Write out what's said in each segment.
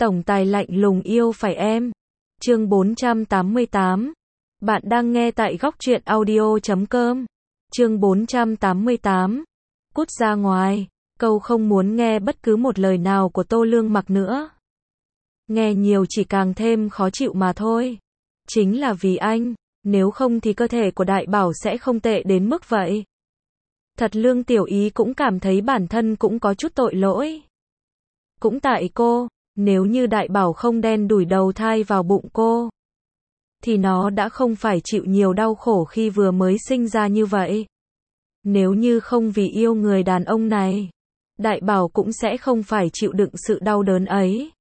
Tổng tài lạnh lùng yêu phải em. Chương 488. Bạn đang nghe tại góc truyện audio.com. Chương 488. Cút ra ngoài. Câu không muốn nghe bất cứ một lời nào của Tô Lương Mặc nữa. Nghe nhiều chỉ càng thêm khó chịu mà thôi. Chính là vì anh, nếu không thì cơ thể của Đại Bảo sẽ không tệ đến mức vậy. Thật Lương Tiểu Ý cũng cảm thấy bản thân cũng có chút tội lỗi. Cũng tại cô, nếu như Đại Bảo không đen đủi đầu thai vào bụng cô, thì nó đã không phải chịu nhiều đau khổ khi vừa mới sinh ra như vậy. Nếu như không vì yêu người đàn ông này, Đại Bảo cũng sẽ không phải chịu đựng sự đau đớn ấy.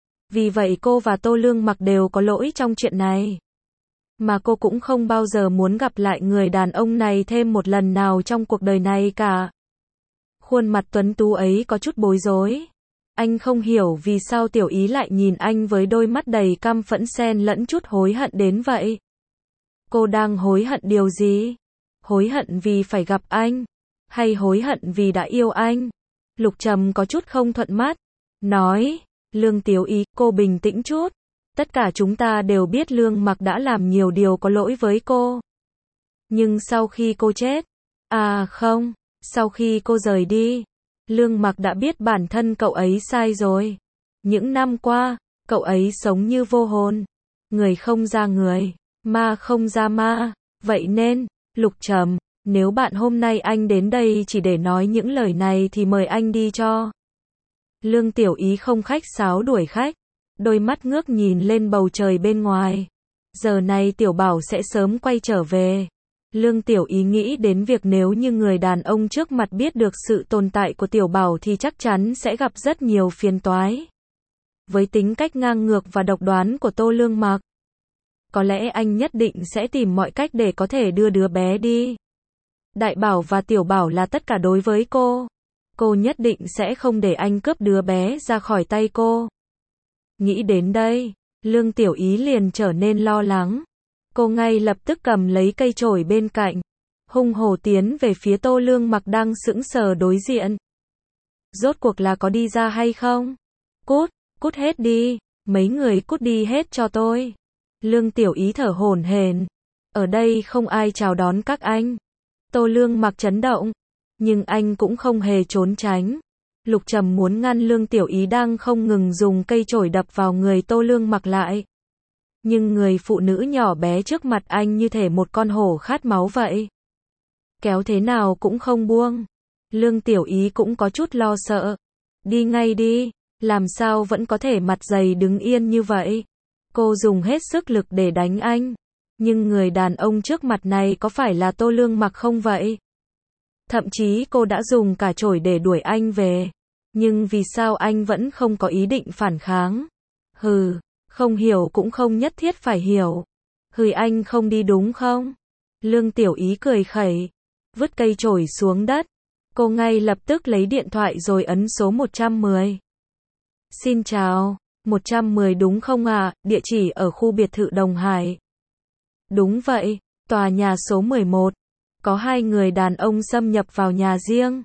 Vì vậy cô và Tô Lương Mặc đều có lỗi trong chuyện này. Mà cô cũng không bao giờ muốn gặp lại người đàn ông này thêm một lần nào trong cuộc đời này cả. Khuôn mặt tuấn tú ấy có chút bối rối. Anh không hiểu vì sao Tiểu Ý lại nhìn anh với đôi mắt đầy căm phẫn xen lẫn chút hối hận đến vậy. Cô đang hối hận điều gì? Hối hận vì phải gặp anh? Hay hối hận vì đã yêu anh? Lục Trầm có chút không thuận mắt. Nói, Lương Tiểu Ý, cô bình tĩnh chút. Tất cả chúng ta đều biết Lương Mặc đã làm nhiều điều có lỗi với cô. Nhưng sau khi cô chết, không, sau khi cô rời đi, Lương Mặc đã biết bản thân cậu ấy sai rồi. Những năm qua, cậu ấy sống như vô hồn. Người không ra người, ma không ra ma. Vậy nên, Lục Trầm, nếu bạn hôm nay anh đến đây chỉ để nói những lời này thì mời anh đi cho. Lương Tiểu Ý không khách sáo đuổi khách. Đôi mắt ngước nhìn lên bầu trời bên ngoài. Giờ này Tiểu Bảo sẽ sớm quay trở về. Lương Tiểu Ý nghĩ đến việc nếu như người đàn ông trước mặt biết được sự tồn tại của Tiểu Bảo thì chắc chắn sẽ gặp rất nhiều phiền toái. Với tính cách ngang ngược và độc đoán của Tô Lương Mặc, có lẽ anh nhất định sẽ tìm mọi cách để có thể đưa đứa bé đi. Đại Bảo và Tiểu Bảo là tất cả đối với cô. Cô nhất định sẽ không để anh cướp đứa bé ra khỏi tay cô. Nghĩ đến đây, Lương Tiểu Ý liền trở nên lo lắng. Cô ngay lập tức cầm lấy cây chổi bên cạnh, hung hổ tiến về phía Tô Lương Mặc đang sững sờ đối diện. Rốt cuộc là có đi ra hay không? Cút hết đi, mấy người cút đi hết cho tôi. Lương Tiểu Ý thở hổn hển. Ở đây không ai chào đón các anh. Tô Lương Mặc chấn động, nhưng anh cũng không hề trốn tránh. Lục Trầm muốn ngăn Lương Tiểu Ý đang không ngừng dùng cây chổi đập vào người Tô Lương Mặc lại. Nhưng người phụ nữ nhỏ bé trước mặt anh như thể một con hổ khát máu vậy. Kéo thế nào cũng không buông. Lương Tiểu Ý cũng có chút lo sợ. Đi ngay đi, làm sao vẫn có thể mặt dày đứng yên như vậy. Cô dùng hết sức lực để đánh anh. Nhưng người đàn ông trước mặt này có phải là Tô Lương Mặc không vậy? Thậm chí cô đã dùng cả chổi để đuổi anh về. Nhưng vì sao anh vẫn không có ý định phản kháng? Không hiểu cũng không nhất thiết phải hiểu. Anh không đi đúng không? Lương Tiểu Ý cười khẩy, vứt cây chổi xuống đất. Cô ngay lập tức lấy điện thoại rồi ấn số 110. Xin chào, 110 đúng không ạ? Địa chỉ ở khu biệt thự Đồng Hải. Đúng vậy, tòa nhà số 11. Có hai người đàn ông xâm nhập vào nhà riêng.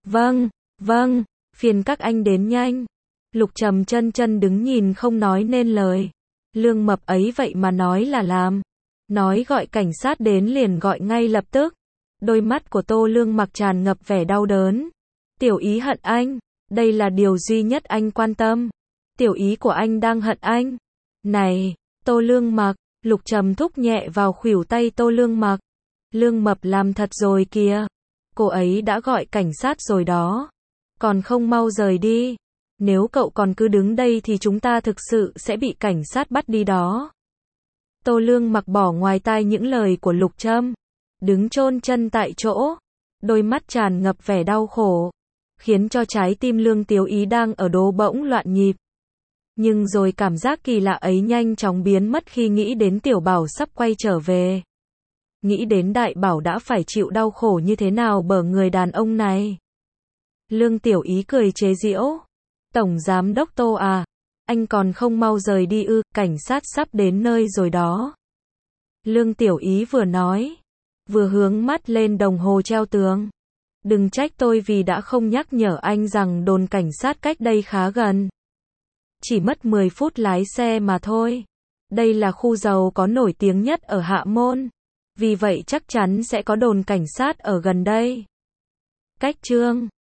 Vâng, phiền các anh đến nhanh. Lục Trầm chân đứng nhìn không nói nên lời. Lương Mập ấy vậy mà nói là làm. Nói gọi cảnh sát đến liền gọi ngay lập tức. Đôi mắt của Tô Lương Mặc tràn ngập vẻ đau đớn. Tiểu Ý hận anh. Đây là điều duy nhất anh quan tâm. Tiểu Ý của anh đang hận anh. Này, Tô Lương Mặc. Lục Trầm thúc nhẹ vào khuỷu tay Tô Lương Mặc. Lương Mập làm thật rồi kìa. Cô ấy đã gọi cảnh sát rồi đó. Còn không mau rời đi. Nếu cậu còn cứ đứng đây thì chúng ta thực sự sẽ bị cảnh sát bắt đi đó. Tô Lương Mặc bỏ ngoài tai những lời của Lục Trầm. Đứng chôn chân tại chỗ. Đôi mắt tràn ngập vẻ đau khổ. Khiến cho trái tim Lương Tiểu Ý đang ở đố bỗng loạn nhịp. Nhưng rồi cảm giác kỳ lạ ấy nhanh chóng biến mất khi nghĩ đến Tiểu Bảo sắp quay trở về. Nghĩ đến Đại Bảo đã phải chịu đau khổ như thế nào bởi người đàn ông này. Lương Tiểu Ý cười chế giễu. Tổng giám đốc Tô à, anh còn không mau rời đi ư? Cảnh sát sắp đến nơi rồi đó. Lương Tiểu Ý vừa nói, vừa hướng mắt lên đồng hồ treo tường. Đừng trách tôi vì đã không nhắc nhở anh rằng đồn cảnh sát cách đây khá gần. Chỉ mất 10 phút lái xe mà thôi. Đây là khu giàu có nổi tiếng nhất ở Hạ Môn. Vì vậy chắc chắn sẽ có đồn cảnh sát ở gần đây. Cách Chương